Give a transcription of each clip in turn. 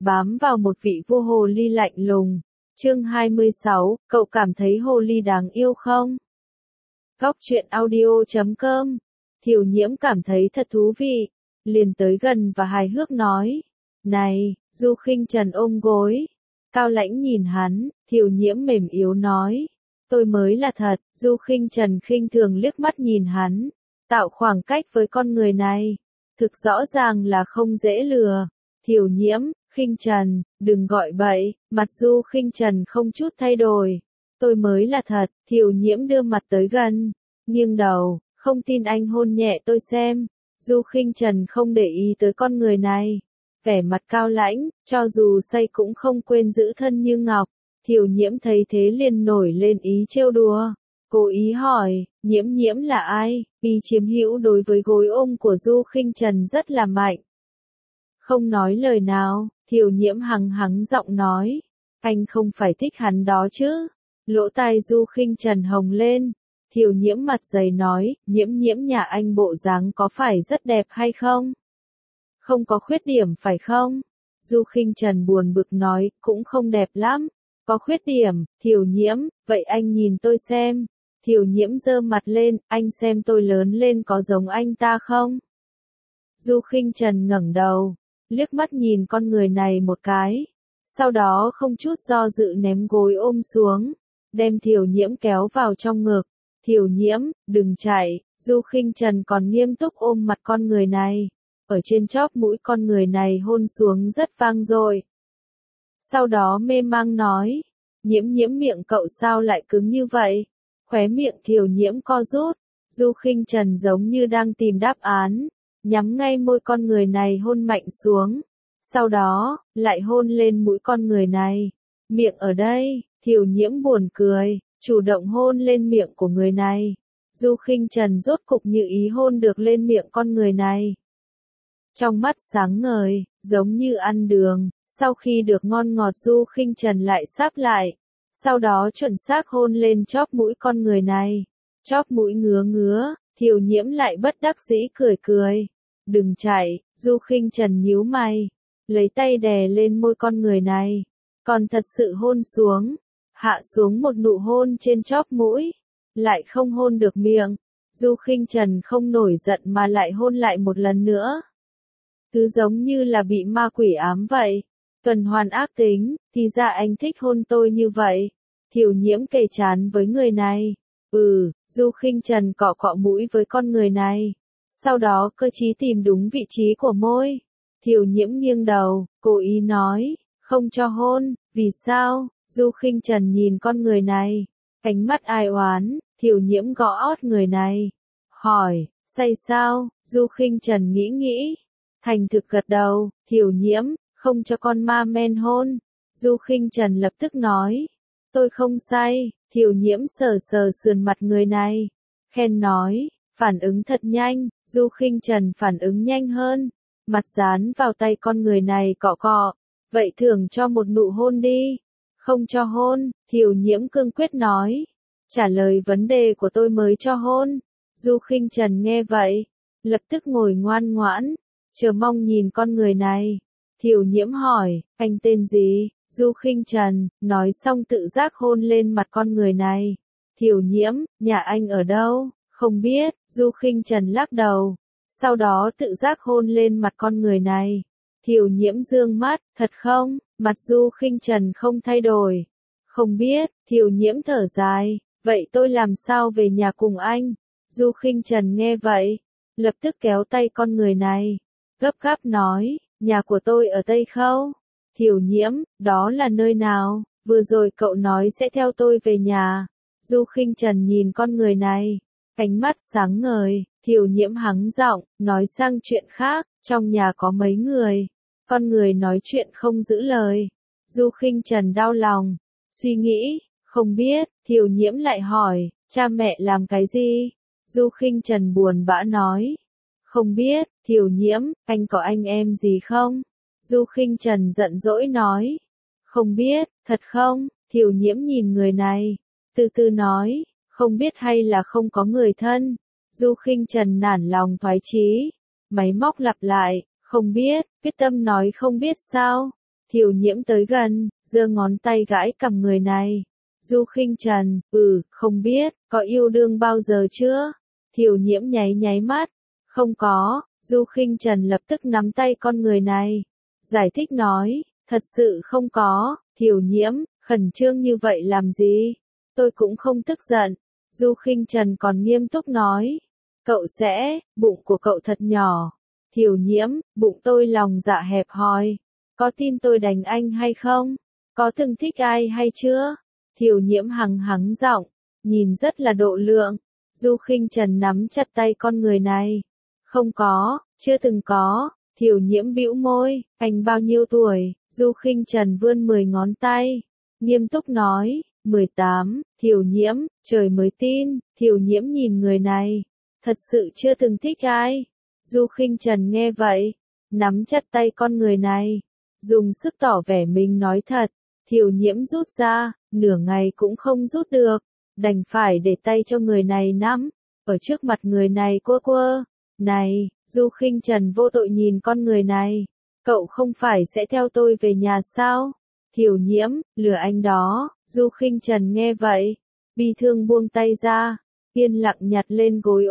bám vào một vị vua hồ ly lạnh lùng. Chương 26, cậu cảm thấy hồ ly đáng yêu không? Góc truyện audio.com. Thiều Nhiễm cảm thấy thật thú vị, liền tới gần và hài hước nói. Này, Du Khinh Trần ôm gối. Cao Lãnh nhìn hắn, Thiều Nhiễm mềm yếu nói. Tôi mới là thật. Du Khinh Trần khinh thường liếc mắt nhìn hắn, tạo khoảng cách với con người này. Thực rõ ràng là không dễ lừa. Thiều Nhiễm, Khinh Trần, đừng gọi bậy. Mặt Du Khinh Trần không chút thay đổi. Tôi mới là thật. Thiều Nhiễm đưa mặt tới gần, nghiêng đầu, không tin anh hôn nhẹ tôi xem. Du Khinh Trần không để ý tới con người này. Vẻ mặt Cao Lãnh, cho dù say cũng không quên giữ thân như ngọc. Thiều Nhiễm thấy thế liền nổi lên ý trêu đùa. Cố ý hỏi, Nhiễm là ai? Ý chiếm hữu đối với gối ôm của Du Khinh Trần rất là mạnh. Không nói lời nào, Thiều Nhiễm hắng giọng nói. Anh không phải thích hắn đó chứ? Lỗ tai Du Khinh Trần hồng lên. Thiều Nhiễm mặt dày nói, Nhiễm nhà anh bộ dáng có phải rất đẹp hay không? Không có khuyết điểm phải không? Du Khinh Trần buồn bực nói, cũng không đẹp lắm. Có khuyết điểm. Thiều Nhiễm, vậy anh nhìn tôi xem. Thiều Nhiễm giơ mặt lên, anh xem tôi lớn lên có giống anh ta không? Du Khinh Trần ngẩng đầu, liếc mắt nhìn con người này một cái. Sau đó không chút do dự ném gối ôm xuống, đem Thiều Nhiễm kéo vào trong ngực. Thiều Nhiễm, đừng chạy. Du Khinh Trần còn nghiêm túc ôm mặt con người này. Ở trên chóp mũi con người này hôn xuống rất vang dội. Sau đó mê mang nói, Nhiễm miệng cậu sao lại cứng như vậy? Khóe miệng Thiều Nhiễm co rút. Du Khinh Trần giống như đang tìm đáp án, nhắm ngay môi con người này hôn mạnh xuống. Sau đó, lại hôn lên mũi con người này. Miệng ở đây. Thiều Nhiễm buồn cười, chủ động hôn lên miệng của người này. Du Khinh Trần rốt cục như ý hôn được lên miệng con người này. Trong mắt sáng ngời, giống như ăn đường. Sau khi được ngon ngọt Du Khinh Trần lại sáp lại. Sau đó chuẩn xác hôn lên chóp mũi con người này. Chóp mũi ngứa, Thiều Nhiễm lại bất đắc dĩ cười. Đừng chạy. Du Khinh Trần nhíu mày, lấy tay đè lên môi con người này. Còn thật sự hôn xuống. Hạ xuống một nụ hôn trên chóp mũi. Lại không hôn được miệng. Du Khinh Trần không nổi giận mà lại hôn lại một lần nữa. Cứ giống như là bị ma quỷ ám vậy. Tuần hoàn ác tính, thì ra anh thích hôn tôi như vậy. Thiều Nhiễm kề chán với người này. Du Khinh Trần cọ mũi với con người này. Sau đó cơ trí tìm đúng vị trí của môi. Thiều Nhiễm nghiêng đầu, cố ý nói, không cho hôn. Vì sao? Du Khinh Trần nhìn con người này, ánh mắt ai oán. Thiều Nhiễm gõ ót người này, hỏi, say sao? Du Khinh Trần nghĩ, thành thực gật đầu. Thiều Nhiễm, không cho con ma men hôn. Du Khinh Trần lập tức nói, tôi không say. Thiều Nhiễm sờ sườn mặt người này, khen nói, phản ứng thật nhanh. Du Khinh Trần phản ứng nhanh hơn, mặt dán vào tay con người này cọ. Vậy thưởng cho một nụ hôn đi. Không cho hôn. Thiều Nhiễm cương quyết nói, trả lời vấn đề của tôi mới cho hôn. Du Khinh Trần nghe vậy, lập tức ngồi ngoan ngoãn, chờ mong nhìn con người này. Thiều Nhiễm hỏi, anh tên gì? Du Khinh Trần, nói xong tự giác hôn lên mặt con người này. Thiều Nhiễm, nhà anh ở đâu? Không biết. Du Khinh Trần lắc đầu. Sau đó tự giác hôn lên mặt con người này. Thiều Nhiễm dương mắt, thật không? Mặt Du Khinh Trần không thay đổi. Không biết. Thiều Nhiễm thở dài, vậy tôi làm sao về nhà cùng anh? Du Khinh Trần nghe vậy, lập tức kéo tay con người này, gấp gáp nói, nhà của tôi ở Tây Khâu. Thiều Nhiễm, đó là nơi nào? Vừa rồi cậu nói sẽ theo tôi về nhà. Du Khinh Trần nhìn con người này, ánh mắt sáng ngời. Thiều Nhiễm hắng giọng, nói sang chuyện khác, trong nhà có mấy người? Con người nói chuyện không giữ lời. Du Khinh Trần đau lòng, suy nghĩ, không biết. Thiều Nhiễm lại hỏi, cha mẹ làm cái gì? Du Khinh Trần buồn bã nói, không biết. Thiều Nhiễm, anh có anh em gì không? Du Khinh Trần giận dỗi nói, không biết. Thật không? Thiều Nhiễm nhìn người này, từ từ nói, không biết hay là không có người thân? Du Khinh Trần nản lòng thoái chí, máy móc lặp lại, không biết. Quyết tâm nói không biết sao? Thiều Nhiễm tới gần, giơ ngón tay gãi cằm người này. Du Khinh Trần, không biết, có yêu đương bao giờ chưa? Thiều Nhiễm nháy nháy mắt. Không có, Du Khinh Trần lập tức nắm tay con người này. Giải thích nói, thật sự không có, Thiều Nhiễm, khẩn trương như vậy làm gì? Tôi cũng không tức giận. Du Khinh Trần còn nghiêm túc nói. Cậu sẽ, bụng của cậu thật nhỏ. Thiều Nhiễm, bụng tôi lòng dạ hẹp hòi. Có tin tôi đánh anh hay không? Có từng thích ai hay chưa? Thiều Nhiễm hằng hắng giọng, nhìn rất là độ lượng. Du Khinh Trần nắm chặt tay con người này. Không có, chưa từng có. Thiều Nhiễm bĩu môi, anh bao nhiêu tuổi? Du Khinh Trần vươn 10 ngón tay, nghiêm túc nói, 18. Thiều Nhiễm, trời mới tin. Thiều Nhiễm nhìn người này, thật sự chưa từng thích ai. Du Khinh Trần nghe vậy, nắm chặt tay con người này, dùng sức tỏ vẻ mình nói thật. Thiều Nhiễm rút ra, nửa ngày cũng không rút được, đành phải để tay cho người này nắm, ở trước mặt người này quơ quơ. Này, Du Khinh Trần vô tội nhìn con người này, cậu không phải sẽ theo tôi về nhà sao? Thiều Nhiễm, lừa anh đó. Du Khinh Trần nghe vậy, bi thương buông tay ra, yên lặng nhặt lên gối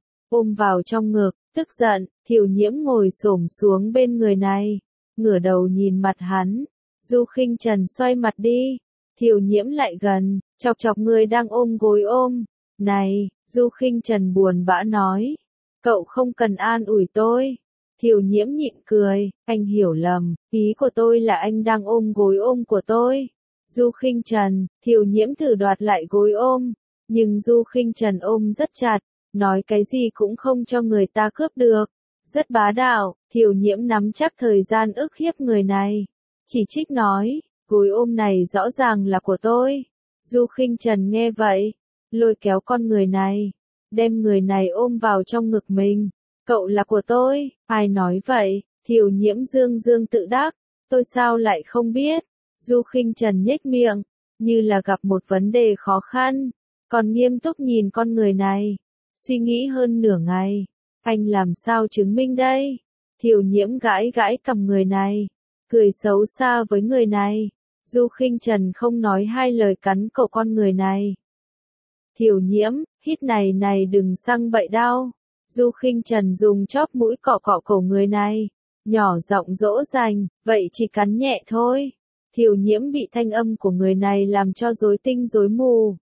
ôm vào trong ngực, tức giận. Thiều Nhiễm ngồi xổm xuống bên người này, ngửa đầu nhìn mặt hắn. Du Khinh Trần xoay mặt đi. Thiều Nhiễm lại gần, chọc chọc người đang ôm gối ôm. Này, Du Khinh Trần buồn bã nói, cậu không cần an ủi tôi. Thiều Nhiễm nhịn cười, anh hiểu lầm, ý của tôi là anh đang ôm gối ôm của tôi. Du Khinh Trần, Thiều Nhiễm thử đoạt lại gối ôm, nhưng Du Khinh Trần ôm rất chặt, nói cái gì cũng không cho người ta cướp được. Rất bá đạo. Thiều Nhiễm nắm chắc thời gian ức hiếp người này, chỉ trích nói, gối ôm này rõ ràng là của tôi. Du Khinh Trần nghe vậy, lôi kéo con người này, đem người này ôm vào trong ngực mình. Cậu là của tôi, ai nói vậy? Thiều Nhiễm dương dương tự đắc, tôi sao lại không biết? Du Khinh Trần nhếch miệng, như là gặp một vấn đề khó khăn, còn nghiêm túc nhìn con người này, suy nghĩ hơn nửa ngày, anh làm sao chứng minh đây? Thiều Nhiễm gãi gãi cằm người này, cười xấu xa với người này. Du Khinh Trần không nói hai lời cắn cổ con người này. Thiều Nhiễm, hít này đừng xăng bậy đau. Du Khinh Trần dùng chóp mũi cọ cọ cổ người này, nhỏ giọng dỗ dành, vậy chỉ cắn nhẹ thôi. Thiều Nhiễm bị thanh âm của người này làm cho rối tinh rối mù.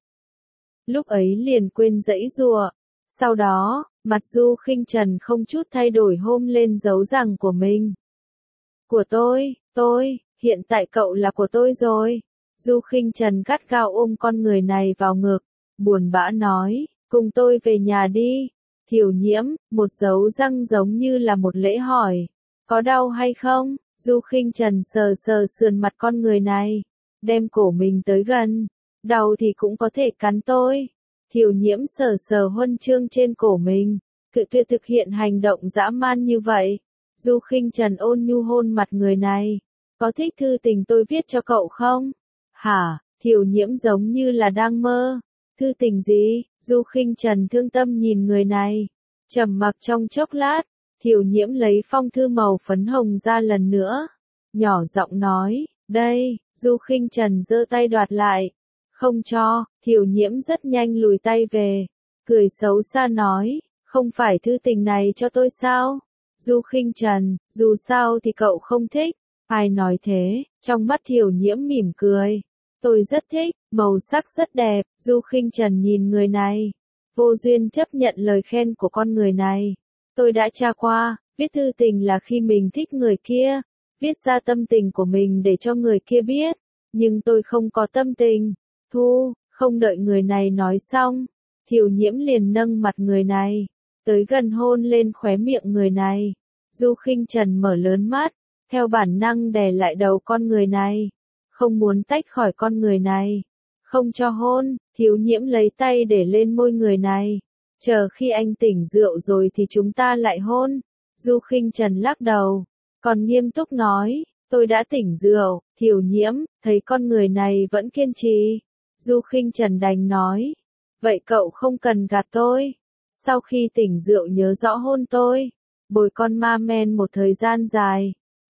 Lúc ấy liền quên giãy giụa. Sau đó, mặt Du Khinh Trần không chút thay đổi hôm lên dấu rằng của mình. Của tôi, hiện tại cậu là của tôi rồi. Du Khinh Trần gắt gao ôm con người này vào ngực, buồn bã nói, cùng tôi về nhà đi. Thiều Nhiễm, một dấu răng giống như là một lễ hỏi. Có đau hay không? Du Khinh Trần sờ sờ sườn mặt con người này, đem cổ mình tới gần. Đau thì cũng có thể cắn tôi. Thiều Nhiễm sờ sờ huân chương trên cổ mình, cự tuyệt thực hiện hành động dã man như vậy. Du Khinh Trần ôn nhu hôn mặt người này. Có thích thư tình tôi viết cho cậu không? Hả? Thiều Nhiễm giống như là đang mơ. Thư tình gì? Du Khinh Trần thương tâm nhìn người này. Trầm mặc trong chốc lát, Thiều Nhiễm lấy phong thư màu phấn hồng ra lần nữa. Nhỏ giọng nói, đây. Du Khinh Trần giơ tay đoạt lại. Không cho. Thiều Nhiễm rất nhanh lùi tay về, cười xấu xa nói, không phải thư tình này cho tôi sao? Du Khinh Trần, dù sao thì cậu không thích. Ai nói thế? Trong mắt Thiều Nhiễm mỉm cười. Tôi rất thích, màu sắc rất đẹp. Du Khinh Trần nhìn người này, vô duyên chấp nhận lời khen của con người này. Tôi đã tra qua, viết thư tình là khi mình thích người kia, viết ra tâm tình của mình để cho người kia biết. Nhưng tôi không có tâm tình. Thu, không đợi người này nói xong, Thiều Nhiễm liền nâng mặt người này, tới gần hôn lên khóe miệng người này. Du Khinh Trần mở lớn mắt, theo bản năng đè lại đầu con người này, không muốn tách khỏi con người này, không cho hôn. Thiều Nhiễm lấy tay để lên môi người này, chờ khi anh tỉnh rượu rồi thì chúng ta lại hôn. Du Khinh Trần lắc đầu, còn nghiêm túc nói, tôi đã tỉnh rượu. Thiều Nhiễm, thấy con người này vẫn kiên trì, Du Khinh Trần đành nói, vậy cậu không cần gạt tôi. Sau khi tỉnh rượu nhớ rõ hôn tôi, bồi con ma men một thời gian dài.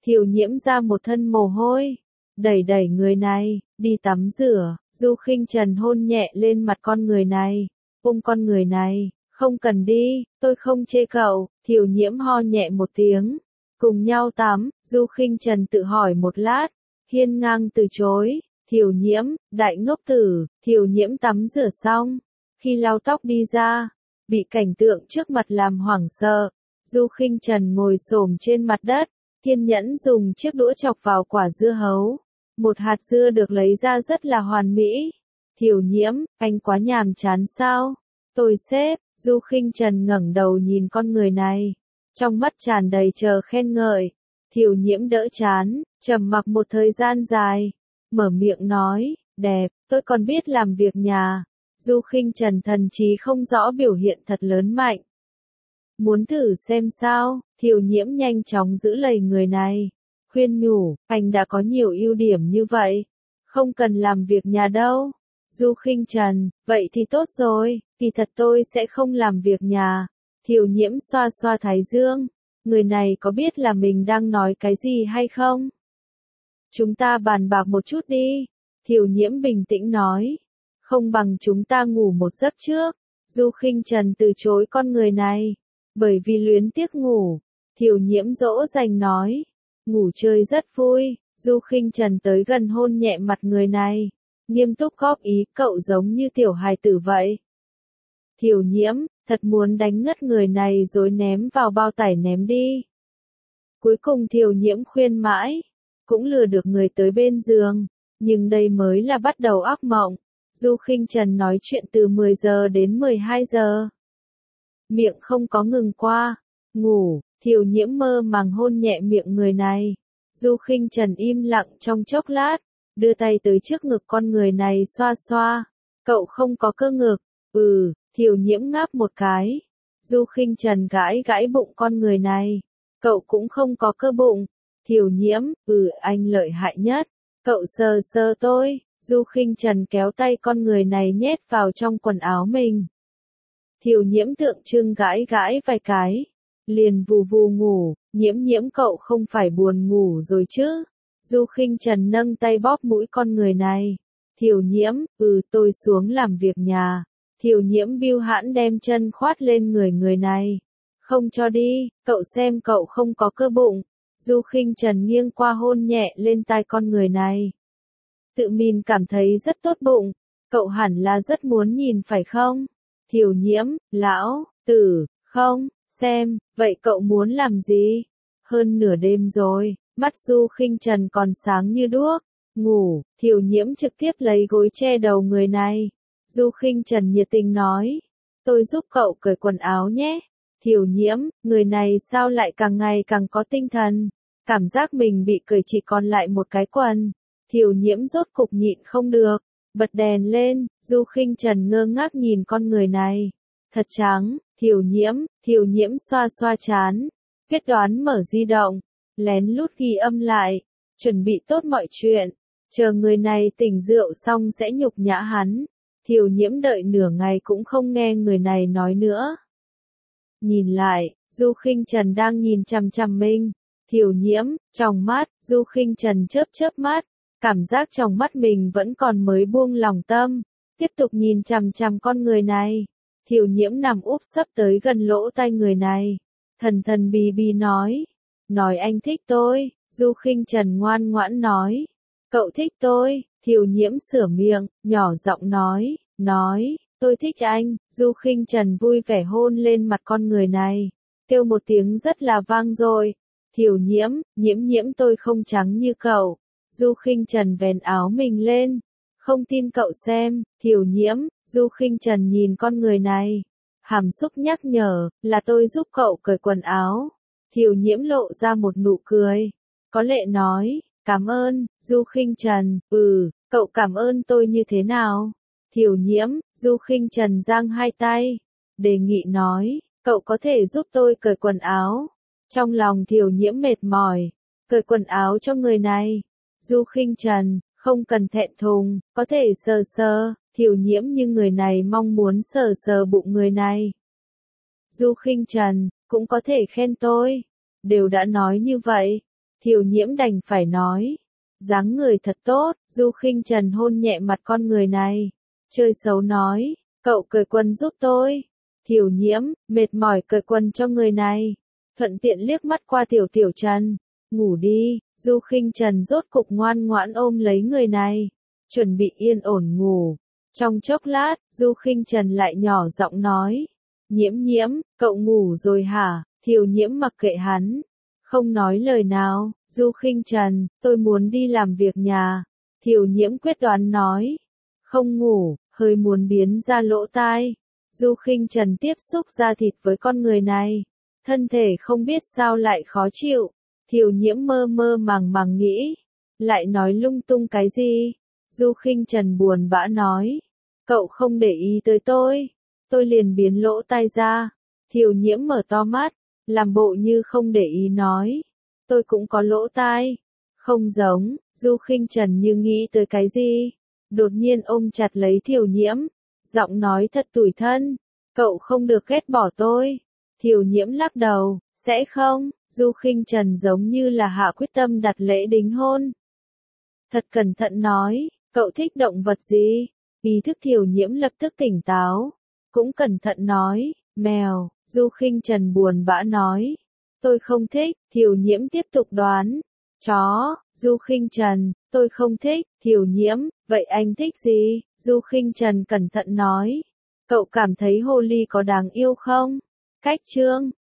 Thiều Nhiễm ra một thân mồ hôi, đẩy đẩy người này, đi tắm rửa. Du Khinh Trần hôn nhẹ lên mặt con người này, ôm con người này, không cần đi, tôi không chê cậu. Thiều Nhiễm ho nhẹ một tiếng, cùng nhau tắm. Du Khinh Trần tự hỏi một lát, hiên ngang từ chối. Thiều Nhiễm, đại ngốc tử. Thiều Nhiễm tắm rửa xong, khi lau tóc đi ra, bị cảnh tượng trước mặt làm hoảng sợ. Du Khinh Trần ngồi xổm trên mặt đất, kiên nhẫn dùng chiếc đũa chọc vào quả dưa hấu. Một hạt dưa được lấy ra rất là hoàn mỹ. Thiều Nhiễm, anh quá nhàm chán sao? Tôi xếp. Du Khinh Trần ngẩng đầu nhìn con người này, trong mắt tràn đầy chờ khen ngợi. Thiều Nhiễm đỡ chán, trầm mặc một thời gian dài, mở miệng nói, đẹp, tôi còn biết làm việc nhà. Du Khinh Trần thần trí không rõ biểu hiện thật lớn mạnh. Muốn thử xem sao? Thiều Nhiễm nhanh chóng giữ lấy người này, khuyên nhủ, anh đã có nhiều ưu điểm như vậy, không cần làm việc nhà đâu. Du Khinh Trần, vậy thì tốt rồi, kỳ thật tôi sẽ không làm việc nhà. Thiều Nhiễm xoa xoa thái dương, người này có biết là mình đang nói cái gì hay không? Chúng ta bàn bạc một chút đi. Thiều Nhiễm bình tĩnh nói, không bằng chúng ta ngủ một giấc trước. Du Khinh Trần từ chối con người này, bởi vì luyến tiếc ngủ. Thiều Nhiễm dỗ dành nói, ngủ chơi rất vui. Du Khinh Trần tới gần hôn nhẹ mặt người này, nghiêm túc góp ý, cậu giống như tiểu hài tử vậy. Thiều Nhiễm, thật muốn đánh ngất người này rồi ném vào bao tải ném đi. Cuối cùng Thiều Nhiễm khuyên mãi, cũng lừa được người tới bên giường, nhưng đây mới là bắt đầu ác mộng. Du Khinh Trần nói chuyện từ 10 giờ đến 12 giờ. Miệng không có ngừng qua. Ngủ. Thiều Nhiễm mơ màng hôn nhẹ miệng người này. Du Khinh Trần im lặng trong chốc lát, đưa tay tới trước ngực con người này xoa xoa. Cậu không có cơ ngực. Thiều Nhiễm ngáp một cái. Du Khinh Trần gãi gãi bụng con người này. Cậu cũng không có cơ bụng. Thiều Nhiễm, anh lợi hại nhất. Cậu sờ sờ tôi. Du Khinh Trần kéo tay con người này nhét vào trong quần áo mình. Thiều Nhiễm tượng trưng gãi gãi vài cái, liền vù vù ngủ. Nhiễm Nhiễm, cậu không phải buồn ngủ rồi chứ? Du Khinh Trần nâng tay bóp mũi con người này. Thiều Nhiễm, tôi xuống làm việc nhà. Thiều Nhiễm bưu hãn đem chân khoát lên người này. Không cho đi, cậu xem cậu không có cơ bụng. Du Khinh Trần nghiêng qua hôn nhẹ lên tai con người này. Tự mình cảm thấy rất tốt bụng, cậu hẳn là rất muốn nhìn phải không? Thiều Nhiễm, lão tử, không, xem, vậy cậu muốn làm gì? Hơn nửa đêm rồi, mắt Du Khinh Trần còn sáng như đuốc. Ngủ. Thiều Nhiễm trực tiếp lấy gối che đầu người này. Du Khinh Trần nhiệt tình nói, tôi giúp cậu cởi quần áo nhé. Thiều Nhiễm, người này sao lại càng ngày càng có tinh thần, cảm giác mình bị cởi chỉ còn lại một cái quần. Thiều Nhiễm rốt cục nhịn không được, bật đèn lên. Du Khinh Trần ngơ ngác nhìn con người này, thật trắng. Thiều Nhiễm xoa xoa trán, quyết đoán mở di động, lén lút ghi âm lại, chuẩn bị tốt mọi chuyện, chờ người này tỉnh rượu xong sẽ nhục nhã hắn. Thiều Nhiễm đợi nửa ngày cũng không nghe người này nói nữa. Nhìn lại, Du Khinh Trần đang nhìn chằm chằm mình. Thiều Nhiễm, trong mắt. Du Khinh Trần chớp chớp mắt, cảm giác trong mắt mình vẫn còn mới buông lòng tâm, tiếp tục nhìn chằm chằm con người này. Thiều Nhiễm nằm úp sấp tới gần lỗ tai người này, thần thần bí bí nói anh thích tôi. Du Khinh Trần ngoan ngoãn nói, cậu thích tôi. Thiều Nhiễm sửa miệng, nhỏ giọng nói, tôi thích anh. Du Khinh Trần vui vẻ hôn lên mặt con người này, kêu một tiếng rất là vang dội. Thiều Nhiễm, Nhiễm tôi không trắng như cậu. Du Khinh Trần vén áo mình lên, không tin cậu xem. Thiều Nhiễm. Du Khinh Trần nhìn con người này, hàm xúc nhắc nhở, là tôi giúp cậu cởi quần áo. Thiều Nhiễm lộ ra một nụ cười, có lệ nói, cảm ơn. Du Khinh Trần, cậu cảm ơn tôi như thế nào? Thiều Nhiễm. Du Khinh Trần giang hai tay, đề nghị nói, cậu có thể giúp tôi cởi quần áo. Trong lòng Thiều Nhiễm mệt mỏi, cởi quần áo cho người này. Du Khinh Trần, không cần thẹn thùng, có thể sờ sờ. Thiều Nhiễm như người này mong muốn sờ sờ bụng người này. Du Khinh Trần, cũng có thể khen tôi. Đều đã nói như vậy, Thiều Nhiễm đành phải nói. Dáng người thật tốt, Du Khinh Trần hôn nhẹ mặt con người này. Chơi xấu nói, cậu cởi quần giúp tôi. Thiều Nhiễm, mệt mỏi cởi quần cho người này. Thuận tiện liếc mắt qua Tiểu Tiểu Trần. Ngủ đi, Du Khinh Trần rốt cục ngoan ngoãn ôm lấy người này. Chuẩn bị yên ổn ngủ. Trong chốc lát, Du Khinh Trần lại nhỏ giọng nói. Nhiễm Nhiễm, cậu ngủ rồi hả? Thiều Nhiễm mặc kệ hắn. Không nói lời nào. Du Khinh Trần, tôi muốn đi làm việc nhà. Thiều Nhiễm quyết đoán nói. Không ngủ, hơi muốn biến ra lỗ tai. Du Khinh Trần tiếp xúc da thịt với con người này. Thân thể không biết sao lại khó chịu. Thiều Nhiễm mơ mơ màng màng nghĩ. Lại nói lung tung cái gì? Du Khinh Trần buồn bã nói. Cậu không để ý tới tôi liền biến lỗ tai ra. Thiều Nhiễm mở to mắt, làm bộ như không để ý nói. Tôi cũng có lỗ tai. Không giống, Du Khinh Trần như nghĩ tới cái gì. Đột nhiên ôm chặt lấy Thiều Nhiễm. Giọng nói thật tủi thân. Cậu không được ghét bỏ tôi. Thiều Nhiễm lắc đầu, sẽ không. Du Khinh Trần giống như là hạ quyết tâm đặt lễ đính hôn. Thật cẩn thận nói, cậu thích động vật gì? Ý thức Thiều Nhiễm lập tức tỉnh táo. Cũng cẩn thận nói, mèo. Du Khinh Trần buồn bã nói. Tôi không thích. Thiều Nhiễm tiếp tục đoán. Chó. Du Khinh Trần, tôi không thích. Thiều Nhiễm, vậy anh thích gì? Du Khinh Trần cẩn thận nói. Cậu cảm thấy hồ ly có đáng yêu không? Cách chương